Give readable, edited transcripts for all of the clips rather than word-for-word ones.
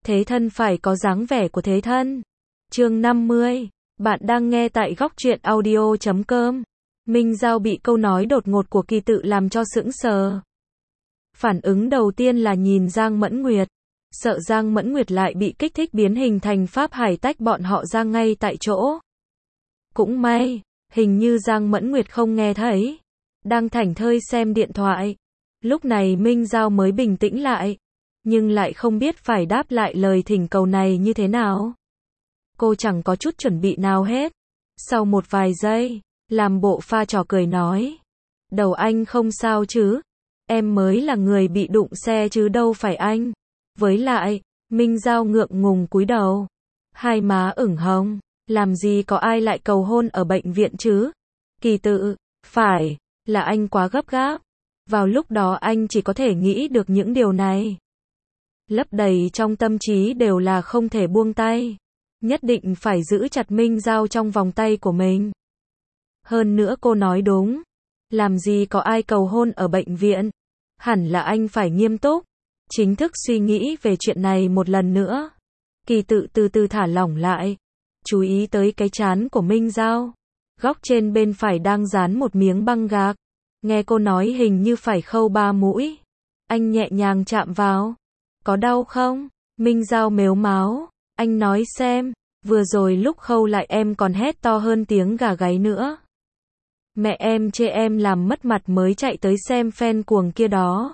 Thế thân phải có dáng vẻ của thế thân. Chương 50. Bạn đang nghe tại góc truyện audio.com. Minh Giao bị câu nói đột ngột của Kỳ Tự làm cho sững sờ. Phản ứng đầu tiên là nhìn Giang Mẫn Nguyệt. Sợ Giang Mẫn Nguyệt lại bị kích thích biến hình thành pháp hải tách bọn họ ra ngay tại chỗ. Cũng may, hình như Giang Mẫn Nguyệt không nghe thấy. Đang thảnh thơi xem điện thoại. Lúc này Minh Giao mới bình tĩnh lại. Nhưng lại không biết phải đáp lại lời thỉnh cầu này như thế nào. Cô chẳng có chút chuẩn bị nào hết. Sau một vài giây, làm bộ pha trò cười nói. Đầu anh không sao chứ? Em mới là người bị đụng xe chứ đâu phải anh. Với lại, Minh Giao ngượng ngùng cúi đầu. Hai má ửng hồng. Làm gì có ai lại cầu hôn ở bệnh viện chứ? Kỳ Tự, phải, là anh quá gấp gáp. Vào lúc đó anh chỉ có thể nghĩ được những điều này. Lấp đầy trong tâm trí đều là không thể buông tay. Nhất định phải giữ chặt Minh Giao trong vòng tay của mình. Hơn nữa cô nói đúng. Làm gì có ai cầu hôn ở bệnh viện. Hẳn là anh phải nghiêm túc. Chính thức suy nghĩ về chuyện này một lần nữa. Kỳ Tự từ từ thả lỏng lại. Chú ý tới cái trán của Minh Giao. Góc trên bên phải đang dán một miếng băng gạc. Nghe cô nói hình như phải khâu 3 mũi. Anh nhẹ nhàng chạm vào. Có đau không? Minh Giao mếu máo. Anh nói xem, vừa rồi lúc khâu lại em còn hét to hơn tiếng gà gáy nữa. Mẹ em chê em làm mất mặt mới chạy tới xem fan cuồng kia đó.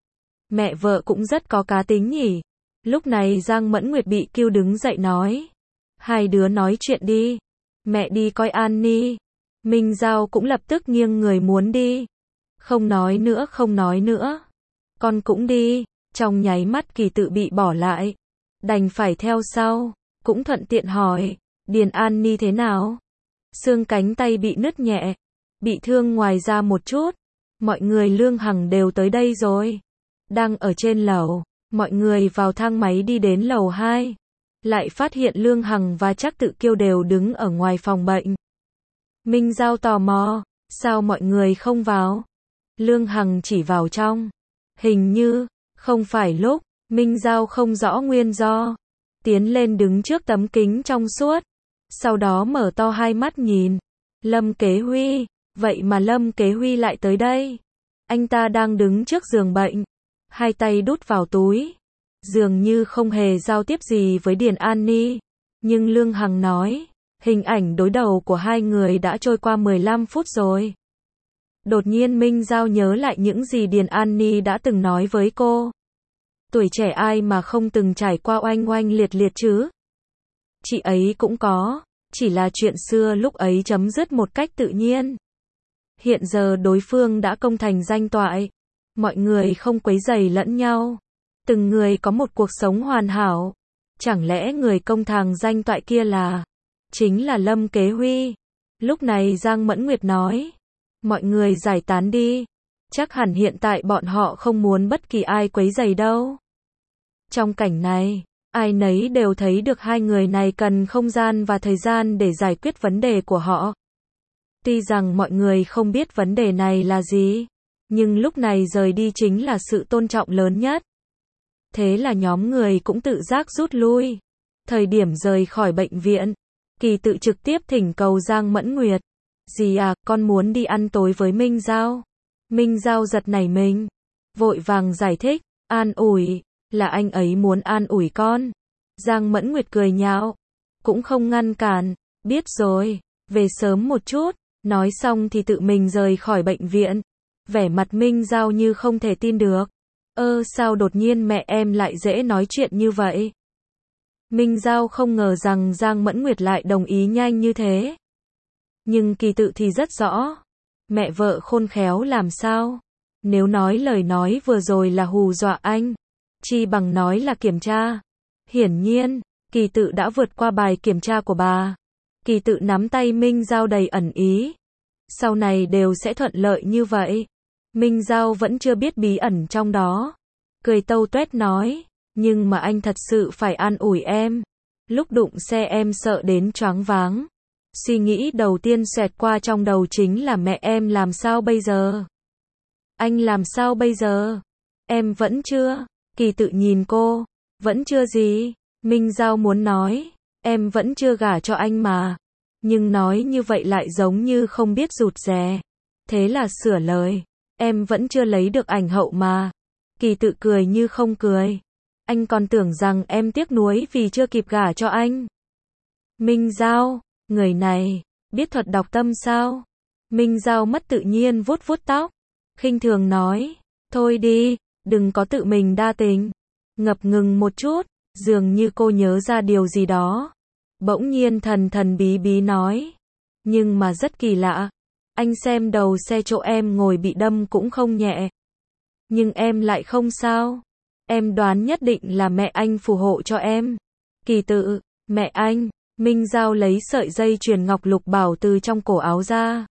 Mẹ vợ cũng rất có cá tính nhỉ. Lúc này Giang Mẫn Nguyệt bị kêu đứng dậy nói. Hai đứa nói chuyện đi. Mẹ đi coi Annie. Minh Giao cũng lập tức nghiêng người muốn đi. Không nói nữa, không nói nữa. Con cũng đi. Trong nháy mắt Kỳ Tự bị bỏ lại. Đành phải theo sau. Cũng thuận tiện hỏi. Điền Annie thế nào? Xương cánh tay bị nứt nhẹ. Bị thương ngoài ra một chút. Mọi người Lương Hằng đều tới đây rồi. Đang ở trên lầu. Mọi người vào thang máy đi đến lầu 2. Lại phát hiện Lương Hằng và Trác Tự Kiêu đều đứng ở ngoài phòng bệnh. Minh Giao tò mò. Sao mọi người không vào? Lương Hằng chỉ vào trong. Hình như không phải lúc. Minh Giao không rõ nguyên do. Tiến lên đứng trước tấm kính trong suốt. Sau đó mở to hai mắt nhìn. Lâm Kế Huy. Vậy mà Lâm Kế Huy lại tới đây. Anh ta đang đứng trước giường bệnh. Hai tay đút vào túi. Dường như không hề giao tiếp gì với Điền Annie. Nhưng Lương Hằng nói. Hình ảnh đối đầu của hai người đã trôi qua 15 phút rồi. Đột nhiên Minh Giao nhớ lại những gì Điền Annie đã từng nói với cô. Tuổi trẻ ai mà không từng trải qua oanh oanh liệt liệt chứ? Chị ấy cũng có, chỉ là chuyện xưa lúc ấy chấm dứt một cách tự nhiên. Hiện giờ đối phương đã công thành danh toại. Mọi người không quấy rầy lẫn nhau. Từng người có một cuộc sống hoàn hảo. Chẳng lẽ người công thành danh toại kia chính là Lâm Kế Huy? Lúc này Giang Mẫn Nguyệt nói. Mọi người giải tán đi. Chắc hẳn hiện tại bọn họ không muốn bất kỳ ai quấy rầy đâu. Trong cảnh này, ai nấy đều thấy được hai người này cần không gian và thời gian để giải quyết vấn đề của họ. Tuy rằng mọi người không biết vấn đề này là gì, nhưng lúc này rời đi chính là sự tôn trọng lớn nhất. Thế là nhóm người cũng tự giác rút lui. Thời điểm rời khỏi bệnh viện, Kỳ Tự trực tiếp thỉnh cầu Giang Mẫn Nguyệt. Dì à, con muốn đi ăn tối với Minh Giao. Minh Giao giật nảy mình. Vội vàng giải thích, an ủi, là anh ấy muốn an ủi con. Giang Mẫn Nguyệt cười nhạo. Cũng không ngăn cản, biết rồi, về sớm một chút. Nói xong thì tự mình rời khỏi bệnh viện. Vẻ mặt Minh Giao như không thể tin được. Sao đột nhiên mẹ em lại dễ nói chuyện như vậy? Minh Giao không ngờ rằng Giang Mẫn Nguyệt lại đồng ý nhanh như thế. Nhưng Kỳ Tự thì rất rõ. Mẹ vợ khôn khéo làm sao? Nếu nói lời nói vừa rồi là hù dọa anh, chi bằng nói là kiểm tra. Hiển nhiên, Kỳ Tự đã vượt qua bài kiểm tra của bà. Kỳ Tự nắm tay Minh Giao đầy ẩn ý. Sau này đều sẽ thuận lợi như vậy. Minh Giao vẫn chưa biết bí ẩn trong đó. Cười tâu tuét nói. Nhưng mà anh thật sự phải an ủi em. Lúc đụng xe em sợ đến choáng váng. Suy nghĩ đầu tiên xẹt qua trong đầu chính là mẹ em làm sao bây giờ? Anh làm sao bây giờ? Em vẫn chưa. Kỳ Tự nhìn cô. Vẫn chưa gì? Minh Giao muốn nói, em vẫn chưa gả cho anh mà. Nhưng nói như vậy lại giống như không biết rụt rè. Thế là sửa lời, em vẫn chưa lấy được ảnh hậu mà. Kỳ Tự cười như không cười. Anh còn tưởng rằng em tiếc nuối vì chưa kịp gả cho anh. Minh Giao, người này, biết thuật đọc tâm sao? Minh Giao mất tự nhiên vuốt vuốt tóc. Khinh thường nói, thôi đi, đừng có tự mình đa tình. Ngập ngừng một chút, dường như cô nhớ ra điều gì đó. Bỗng nhiên thần thần bí bí nói. Nhưng mà rất kỳ lạ. Anh xem đầu xe chỗ em ngồi bị đâm cũng không nhẹ. Nhưng em lại không sao. Em đoán nhất định là mẹ anh phù hộ cho em. Kỳ Tự, mẹ anh. Minh Giao lấy sợi dây chuyền ngọc lục bảo từ trong cổ áo ra.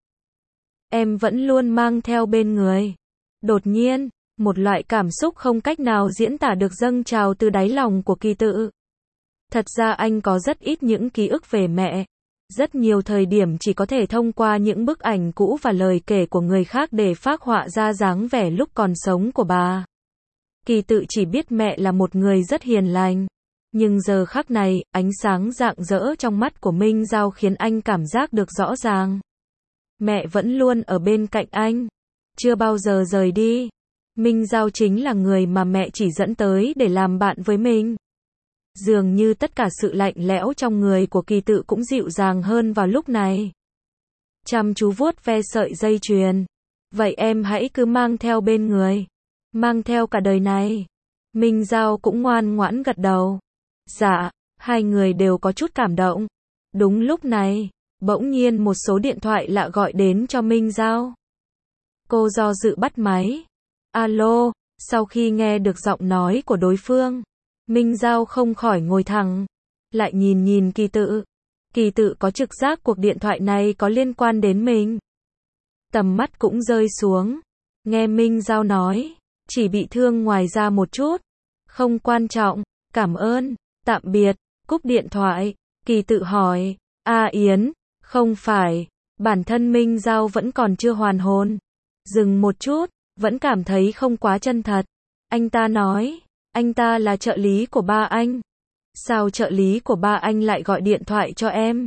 Em vẫn luôn mang theo bên người. Đột nhiên, một loại cảm xúc không cách nào diễn tả được dâng trào từ đáy lòng của Kỳ Tự. Thật ra anh có rất ít những ký ức về mẹ. Rất nhiều thời điểm chỉ có thể thông qua những bức ảnh cũ và lời kể của người khác để phác họa ra dáng vẻ lúc còn sống của bà. Kỳ Tự chỉ biết mẹ là một người rất hiền lành. Nhưng giờ khắc này, ánh sáng rạng rỡ trong mắt của Minh Giao khiến anh cảm giác được rõ ràng. Mẹ vẫn luôn ở bên cạnh anh. Chưa bao giờ rời đi. Minh Giao chính là người mà mẹ chỉ dẫn tới để làm bạn với mình. Dường như tất cả sự lạnh lẽo trong người của Kỳ Tự cũng dịu dàng hơn vào lúc này. Chăm chú vuốt ve sợi dây chuyền. Vậy em hãy cứ mang theo bên người. Mang theo cả đời này. Minh Giao cũng ngoan ngoãn gật đầu. Dạ, hai người đều có chút cảm động. Đúng lúc này, bỗng nhiên một số điện thoại lạ gọi đến cho Minh Giao. Cô do dự bắt máy. Alo, sau khi nghe được giọng nói của đối phương, Minh Giao không khỏi ngồi thẳng, lại nhìn nhìn Kỳ Tự. Kỳ Tự có trực giác cuộc điện thoại này có liên quan đến mình. Tầm mắt cũng rơi xuống, nghe Minh Giao nói, chỉ bị thương ngoài da một chút, không quan trọng, cảm ơn, tạm biệt, cúp điện thoại. Kỳ Tự hỏi, Yến, không phải, bản thân Minh Giao vẫn còn chưa hoàn hồn. Dừng một chút, vẫn cảm thấy không quá chân thật. Anh ta nói, anh ta là trợ lý của ba anh. Sao trợ lý của ba anh lại gọi điện thoại cho em?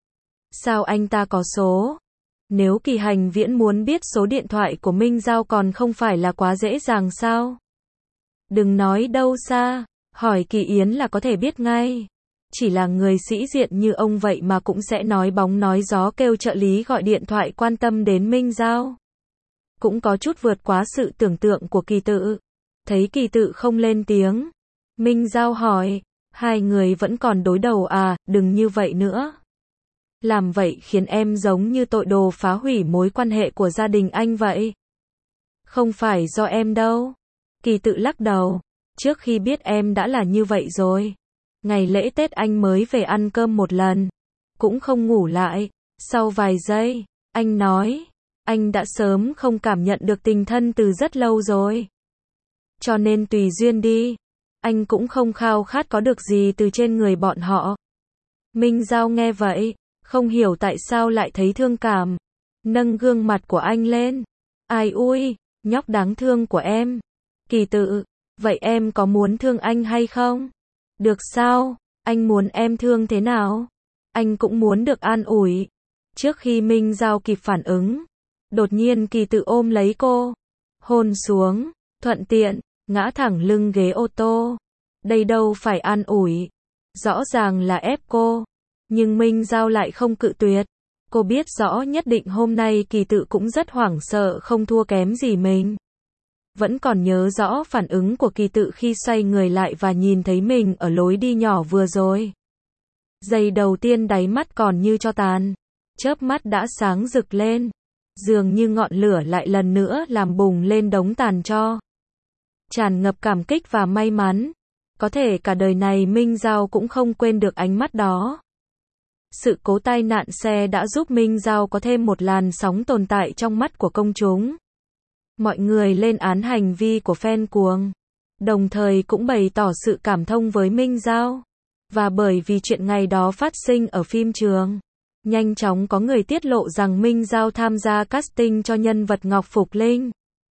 Sao anh ta có số? Nếu Kỳ Hành Viễn muốn biết số điện thoại của Minh Giao còn không phải là quá dễ dàng sao? Đừng nói đâu xa, hỏi Kỳ Yến là có thể biết ngay. Chỉ là người sĩ diện như ông vậy mà cũng sẽ nói bóng nói gió kêu trợ lý gọi điện thoại quan tâm đến Minh Giao. Cũng có chút vượt quá sự tưởng tượng của Kỳ Tự. Thấy Kỳ Tự không lên tiếng, Minh Giao hỏi, hai người vẫn còn đối đầu à, đừng như vậy nữa. Làm vậy khiến em giống như tội đồ phá hủy mối quan hệ của gia đình anh vậy. Không phải do em đâu. Kỳ Tự lắc đầu, trước khi biết em đã là như vậy rồi. Ngày lễ Tết anh mới về ăn cơm một lần, cũng không ngủ lại. Sau vài giây, anh nói, anh đã sớm không cảm nhận được tình thân từ rất lâu rồi. Cho nên tùy duyên đi. Anh cũng không khao khát có được gì từ trên người bọn họ. Minh Giao nghe vậy, không hiểu tại sao lại thấy thương cảm. Nâng gương mặt của anh lên. Ai ui, nhóc đáng thương của em. Kỳ Tự, vậy em có muốn thương anh hay không? Được sao? Anh muốn em thương thế nào? Anh cũng muốn được an ủi. Trước khi Minh Giao kịp phản ứng, đột nhiên Kỳ Tự ôm lấy cô, hôn xuống, thuận tiện, ngã thẳng lưng ghế ô tô. Đây đâu phải an ủi, rõ ràng là ép cô. Nhưng Minh Giao lại không cự tuyệt. Cô biết rõ nhất định hôm nay Kỳ Tự cũng rất hoảng sợ không thua kém gì mình. Vẫn còn nhớ rõ phản ứng của Kỳ Tự khi xoay người lại và nhìn thấy mình ở lối đi nhỏ vừa rồi. Giây đầu tiên đáy mắt còn như tro tàn, chớp mắt đã sáng rực lên. Dường như ngọn lửa lại lần nữa làm bùng lên đống tàn tro. Tràn ngập cảm kích và may mắn. Có thể cả đời này Minh Giao cũng không quên được ánh mắt đó. Sự cố tai nạn xe đã giúp Minh Giao có thêm một làn sóng tồn tại trong mắt của công chúng. Mọi người lên án hành vi của fan cuồng, đồng thời cũng bày tỏ sự cảm thông với Minh Giao. Và bởi vì chuyện ngày đó phát sinh ở phim trường, nhanh chóng có người tiết lộ rằng Minh Giao tham gia casting cho nhân vật Ngọc Phục Linh.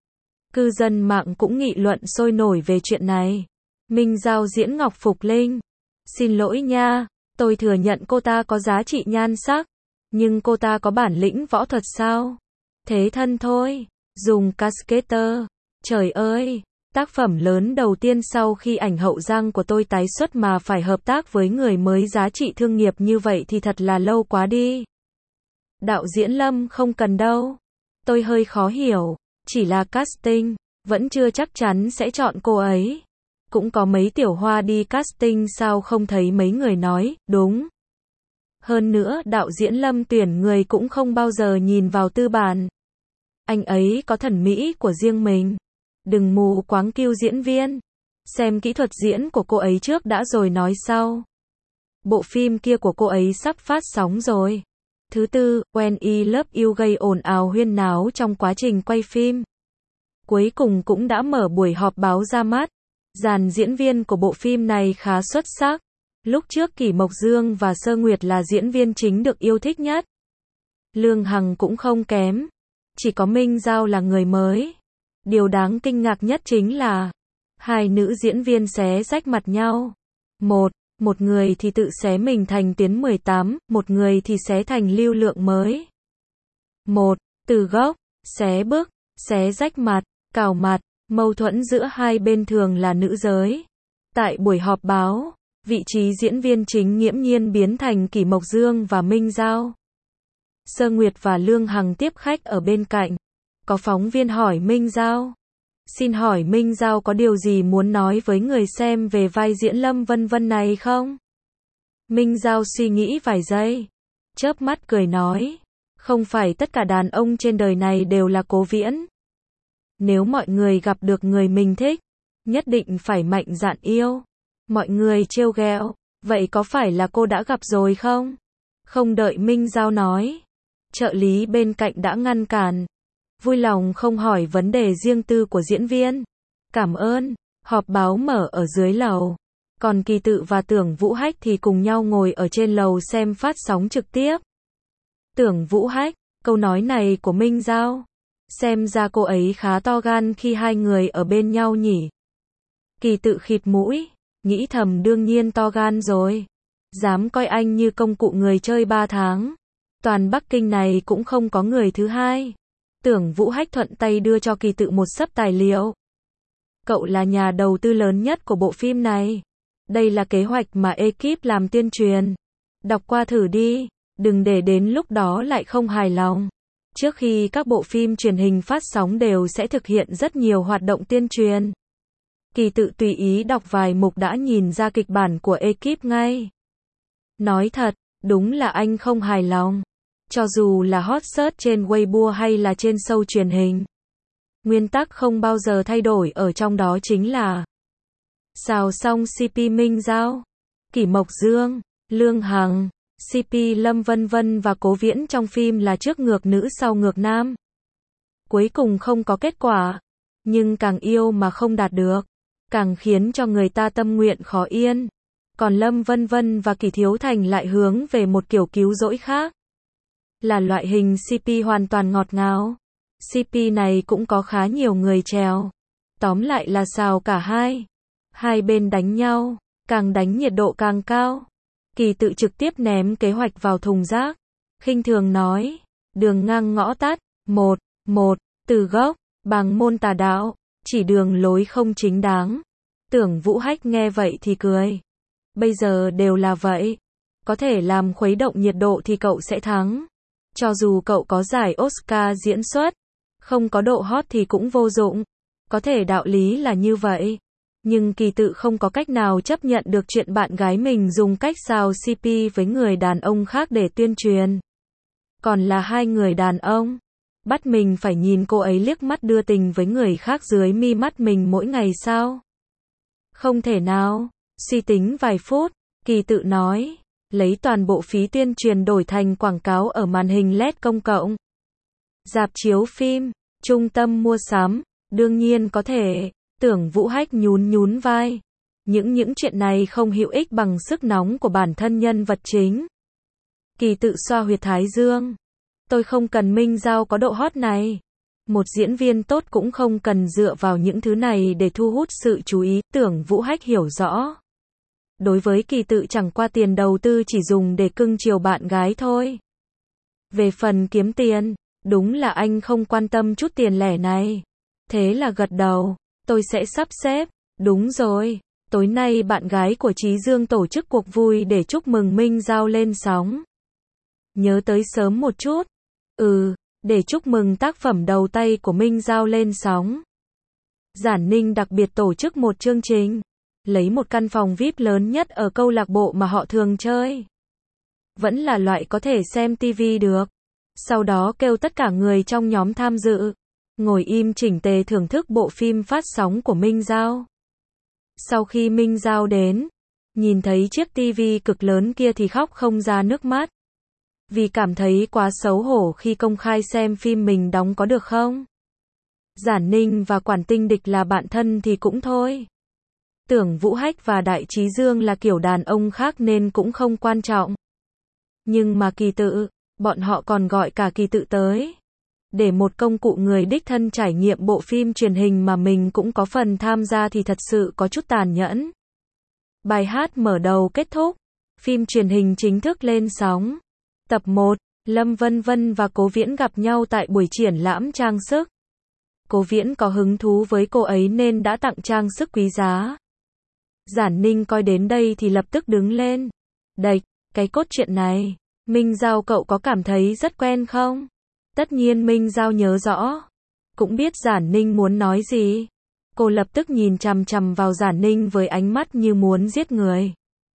Cư dân mạng cũng nghị luận sôi nổi về chuyện này. Minh Giao diễn Ngọc Phục Linh, Xin lỗi nha, tôi thừa nhận cô ta có giá trị nhan sắc, nhưng cô ta có bản lĩnh võ thuật sao? Thế thân thôi, dùng cascader. Trời ơi, tác phẩm lớn đầu tiên sau khi ảnh Hậu Giang của tôi tái xuất mà phải hợp tác với người mới giá trị thương nghiệp như vậy thì thật là lâu quá đi. Đạo diễn Lâm không cần đâu. Tôi hơi khó hiểu, chỉ là casting, vẫn chưa chắc chắn sẽ chọn cô ấy. Cũng có mấy tiểu hoa đi casting sao không thấy mấy người nói, đúng. Hơn nữa đạo diễn Lâm tuyển người cũng không bao giờ nhìn vào tư bản. Anh ấy có thẩm mỹ của riêng mình. Đừng mù quáng kêu diễn viên. Xem kỹ thuật diễn của cô ấy trước đã rồi nói sau. Bộ phim kia của cô ấy sắp phát sóng rồi. Thứ tư, When I Love You gây ồn ào huyên náo trong quá trình quay phim. Cuối cùng cũng đã mở buổi họp báo ra mắt. Dàn diễn viên của bộ phim này khá xuất sắc. Lúc trước Kỷ Mộc Dương và Sơ Nguyệt là diễn viên chính được yêu thích nhất. Lương Hằng cũng không kém. Chỉ có Minh Giao là người mới. Điều đáng kinh ngạc nhất chính là hai nữ diễn viên xé rách mặt nhau. Một người thì tự xé mình thành Tiến 18, một người thì xé thành Lưu Lượng mới. Từ gốc, xé bức, xé rách mặt, cào mặt, mâu thuẫn giữa hai bên thường là nữ giới. Tại buổi họp báo, vị trí diễn viên chính nghiễm nhiên biến thành Kỷ Mộc Dương và Minh Giao. Sơ Nguyệt và Lương Hằng tiếp khách ở bên cạnh. Có phóng viên hỏi Minh Giao. Xin hỏi Minh Giao có điều gì muốn nói với người xem về vai diễn Lâm Vân Vân này không? Minh Giao suy nghĩ vài giây. Chớp mắt cười nói. Không phải tất cả đàn ông trên đời này đều là Cố Viễn. Nếu mọi người gặp được người mình thích, nhất định phải mạnh dạn yêu. Mọi người trêu ghẹo. Vậy có phải là cô đã gặp rồi không? Không đợi Minh Giao nói. Trợ lý bên cạnh đã ngăn cản. Vui lòng không hỏi vấn đề riêng tư của diễn viên. Cảm ơn. Họp báo mở ở dưới lầu. Còn Kỳ Tự và Tưởng Vũ Hách thì cùng nhau ngồi ở trên lầu xem phát sóng trực tiếp. Tưởng Vũ Hách, câu nói này của Minh Giao. Xem ra cô ấy khá to gan khi hai người ở bên nhau nhỉ. Kỳ Tự khịt mũi, nghĩ thầm đương nhiên to gan rồi. Dám coi anh như công cụ người chơi 3 tháng. Toàn Bắc Kinh này cũng không có người thứ hai. Tưởng Vũ Hách thuận tay đưa cho Kỳ Tự một xấp tài liệu. Cậu là nhà đầu tư lớn nhất của bộ phim này. Đây là kế hoạch mà ekip làm tuyên truyền. Đọc qua thử đi, đừng để đến lúc đó lại không hài lòng. Trước khi các bộ phim truyền hình phát sóng đều sẽ thực hiện rất nhiều hoạt động tuyên truyền. Kỳ Tự tùy ý đọc vài mục đã nhìn ra kịch bản của ekip ngay. Nói thật, đúng là anh không hài lòng. Cho dù là hot search trên Weibo hay là trên show truyền hình. Nguyên tắc không bao giờ thay đổi ở trong đó chính là xào xong CP Minh Giao, Kỷ Mộc Dương, Lương Hằng, CP Lâm Vân Vân và Cố Viễn trong phim là trước ngược nữ sau ngược nam. Cuối cùng không có kết quả, nhưng càng yêu mà không đạt được, càng khiến cho người ta tâm nguyện khó yên. Còn Lâm Vân Vân và Kỷ Thiếu Thành lại hướng về một kiểu cứu rỗi khác. Là loại hình CP hoàn toàn ngọt ngào. CP này cũng có khá nhiều người trèo. Tóm lại là xào cả hai. Hai bên đánh nhau, càng đánh nhiệt độ càng cao. Kỳ Tự trực tiếp ném kế hoạch vào thùng rác. Khinh thường nói, đường ngang ngõ tắt, từ gốc, bằng môn tà đạo, chỉ đường lối không chính đáng. Tưởng Vũ Hách nghe vậy thì cười. Bây giờ đều là vậy. Có thể làm khuấy động nhiệt độ thì cậu sẽ thắng. Cho dù cậu có giải Oscar diễn xuất, không có độ hot thì cũng vô dụng. Có thể đạo lý là như vậy. Nhưng Kỳ Tự không có cách nào chấp nhận được chuyện bạn gái mình dùng cách xào CP với người đàn ông khác để tuyên truyền. Còn là hai người đàn ông. Bắt mình phải nhìn cô ấy liếc mắt đưa tình với người khác dưới mi mắt mình mỗi ngày sao? Không thể nào. Suy tính vài phút, Kỳ Tự nói. Lấy toàn bộ phí tuyên truyền đổi thành quảng cáo ở màn hình LED công cộng. Rạp chiếu phim, trung tâm mua sắm, đương nhiên có thể. Tưởng Vũ Hách nhún vai. Những chuyện này không hữu ích bằng sức nóng của bản thân nhân vật chính. Kỳ Tự xoa huyệt thái dương. Tôi không cần Minh Giao có độ hot này. Một diễn viên tốt cũng không cần dựa vào những thứ này để thu hút sự chú ý. Tưởng Vũ Hách hiểu rõ. Đối với Kỳ Tự chẳng qua tiền đầu tư chỉ dùng để cưng chiều bạn gái thôi. Về phần kiếm tiền, đúng là anh không quan tâm chút tiền lẻ này. Thế là gật đầu, tôi sẽ sắp xếp. Đúng rồi, tối nay bạn gái của Chí Dương tổ chức cuộc vui để chúc mừng Minh Giao lên sóng. Nhớ tới sớm một chút. Để chúc mừng tác phẩm đầu tay của Minh Giao lên sóng. Giản Ninh đặc biệt tổ chức một chương trình, lấy một căn phòng VIP lớn nhất ở câu lạc bộ mà họ thường chơi. Vẫn là loại có thể xem TV được. Sau đó kêu tất cả người trong nhóm tham dự, ngồi im chỉnh tề thưởng thức bộ phim phát sóng của Minh Giao. Sau khi Minh Giao đến, nhìn thấy chiếc TV cực lớn kia thì khóc không ra nước mắt. Vì cảm thấy quá xấu hổ khi công khai xem phim mình đóng có được không? Giản Ninh và Quản Tinh Địch là bạn thân thì cũng thôi. Tưởng Vũ Hách và Đại Chí Dương là kiểu đàn ông khác nên cũng không quan trọng. Nhưng mà Kỳ Tự, bọn họ còn gọi cả Kỳ Tự tới. Để một công cụ người đích thân trải nghiệm bộ phim truyền hình mà mình cũng có phần tham gia thì thật sự có chút tàn nhẫn. Bài hát mở đầu kết thúc, phim truyền hình chính thức lên sóng. Tập 1, Lâm Vân Vân và Cố Viễn gặp nhau tại buổi triển lãm trang sức. Cố Viễn có hứng thú với cô ấy nên đã tặng trang sức quý giá. Giản Ninh coi đến đây thì lập tức đứng lên. Đạch, cái cốt truyện này, Minh Giao cậu có cảm thấy rất quen không? Tất nhiên Minh Giao nhớ rõ. Cũng biết Giản Ninh muốn nói gì. Cô lập tức nhìn chằm chằm vào Giản Ninh với ánh mắt như muốn giết người.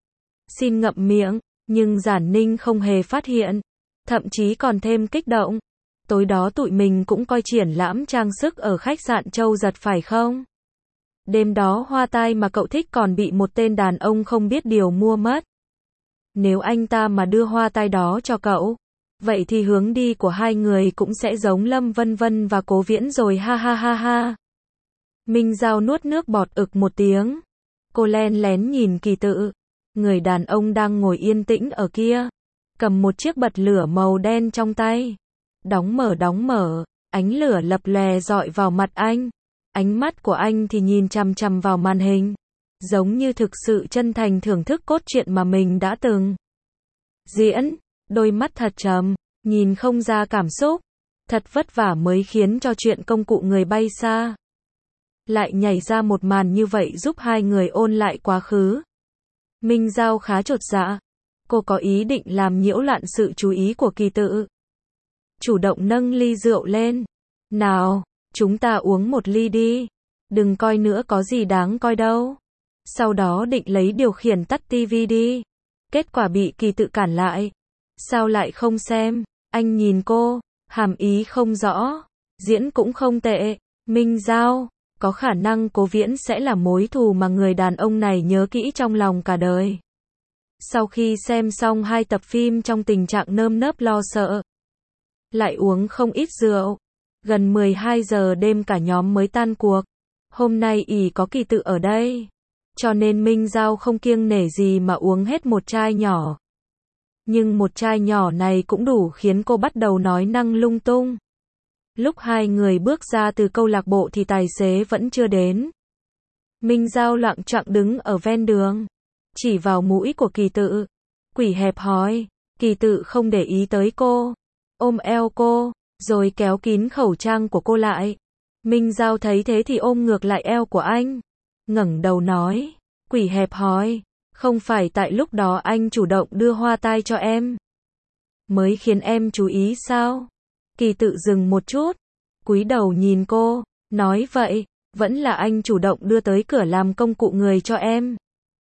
Xin ngậm miệng, nhưng Giản Ninh không hề phát hiện. Thậm chí còn thêm kích động. Tối đó tụi mình cũng coi triển lãm trang sức ở khách sạn Châu Giật phải không? Đêm đó hoa tai mà cậu thích còn bị một tên đàn ông không biết điều mua mất. Nếu anh ta mà đưa hoa tai đó cho cậu, vậy thì hướng đi của hai người cũng sẽ giống Lâm Vân Vân và Cố Viễn rồi ha ha ha ha. Minh Giao nuốt nước bọt ực một tiếng. Cô len lén nhìn Kỳ Tự. Người đàn ông đang ngồi yên tĩnh ở kia, cầm một chiếc bật lửa màu đen trong tay. Đóng mở, ánh lửa lập lòe dọi vào mặt anh. Ánh mắt của anh thì nhìn chằm chằm vào màn hình, giống như thực sự chân thành thưởng thức cốt truyện mà mình đã từng diễn. Đôi mắt thật trầm, nhìn không ra cảm xúc. Thật vất vả mới khiến cho chuyện công cụ người bay xa. Lại nhảy ra một màn như vậy giúp hai người ôn lại quá khứ. Minh Giao khá chột dạ. Cô có ý định làm nhiễu loạn sự chú ý của Kỳ Tự. Chủ động nâng ly rượu lên. Nào, chúng ta uống một ly đi. Đừng coi nữa có gì đáng coi đâu. Sau đó định lấy điều khiển tắt tivi đi. Kết quả bị Kỳ Tự cản lại. Sao lại không xem? Anh nhìn cô, hàm ý không rõ. Diễn cũng không tệ. Minh Giao, có khả năng Cố Viễn sẽ là mối thù mà người đàn ông này nhớ kỹ trong lòng cả đời. Sau khi xem xong 2 tập phim trong tình trạng nơm nớp lo sợ, lại uống không ít rượu, gần 12 giờ đêm cả nhóm mới tan cuộc. Hôm nay ỷ có Kỳ Tự ở đây, cho nên Minh Giao không kiêng nể gì mà uống hết một chai nhỏ. Nhưng một chai nhỏ này cũng đủ khiến cô bắt đầu nói năng lung tung. Lúc hai người bước ra từ câu lạc bộ thì tài xế vẫn chưa đến. Minh Giao loạng choạng đứng ở ven đường, chỉ vào mũi của Kỳ Tự. Quỷ hẹp hòi. Kỳ Tự không để ý tới cô, ôm eo cô, rồi kéo kín khẩu trang của cô lại. Minh Giao thấy thế thì ôm ngược lại eo của anh, ngẩng đầu nói, quỷ hẹp hòi, không phải tại lúc đó anh chủ động đưa hoa tai cho em, mới khiến em chú ý sao? Kỳ Tự dừng một chút, cúi đầu nhìn cô, nói vậy, vẫn là anh chủ động đưa tới cửa làm công cụ người cho em.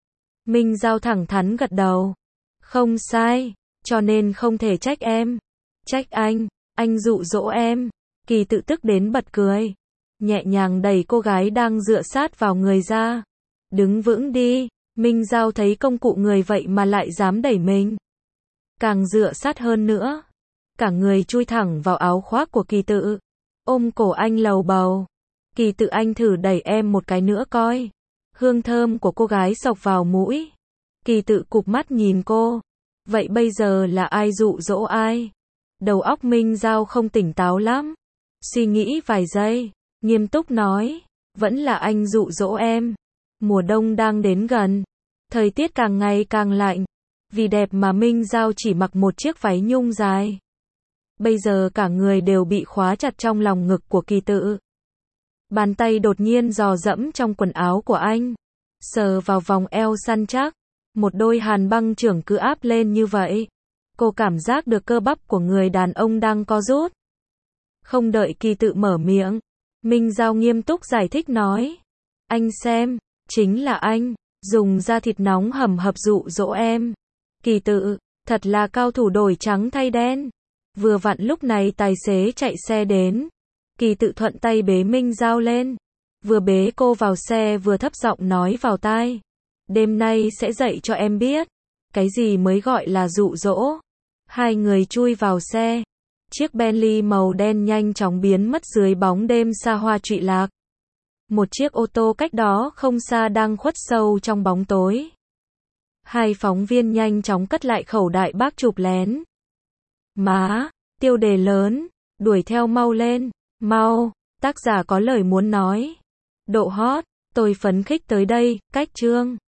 Minh Giao thẳng thắn gật đầu. Không sai, cho nên không thể trách em. Trách anh dụ dỗ em. Kỳ Tự tức đến bật cười. Nhẹ nhàng đẩy cô gái đang dựa sát vào người ra. Đứng vững đi. Minh Giao thấy công cụ người vậy mà lại dám đẩy mình. Càng dựa sát hơn nữa. Cả người chui thẳng vào áo khoác của Kỳ Tự. Ôm cổ anh lầu bầu. Kỳ Tự, anh thử đẩy em một cái nữa coi. Hương thơm của cô gái xộc vào mũi. Kỳ Tự cụp mắt nhìn cô. Vậy bây giờ là ai dụ dỗ ai? Đầu óc Minh Giao không tỉnh táo lắm. Suy nghĩ vài giây, nghiêm túc nói. Vẫn là anh dụ dỗ em. Mùa đông đang đến gần. Thời tiết càng ngày càng lạnh. Vì đẹp mà Minh Giao chỉ mặc một chiếc váy nhung dài. Bây giờ cả người đều bị khóa chặt trong lòng ngực của Kỳ Tự. Bàn tay đột nhiên dò dẫm trong quần áo của anh. Sờ vào vòng eo săn chắc. Một đôi hàn băng chưởng cứ áp lên như vậy. Cô cảm giác được cơ bắp của người đàn ông đang co rút. Không đợi Kỳ Tự mở miệng, Minh Giao nghiêm túc giải thích nói. Anh xem, chính là anh, dùng da thịt nóng hầm hập dụ dỗ em. Kỳ Tự, thật là cao thủ đổi trắng thay đen. Vừa vặn lúc này tài xế chạy xe đến. Kỳ Tự thuận tay bế Minh Giao lên. Vừa bế cô vào xe vừa thấp giọng nói vào tai. Đêm nay sẽ dạy cho em biết. Cái gì mới gọi là dụ dỗ. Hai người chui vào xe. Chiếc Bentley màu đen nhanh chóng biến mất dưới bóng đêm xa hoa trụy lạc. Một chiếc ô tô cách đó không xa đang khuất sâu trong bóng tối. Hai phóng viên nhanh chóng cất lại khẩu đại bác chụp lén. Má, tiêu đề lớn, đuổi theo mau lên, mau, tác giả có lời muốn nói. Độ hot, tôi phấn khích tới đây, cách chương.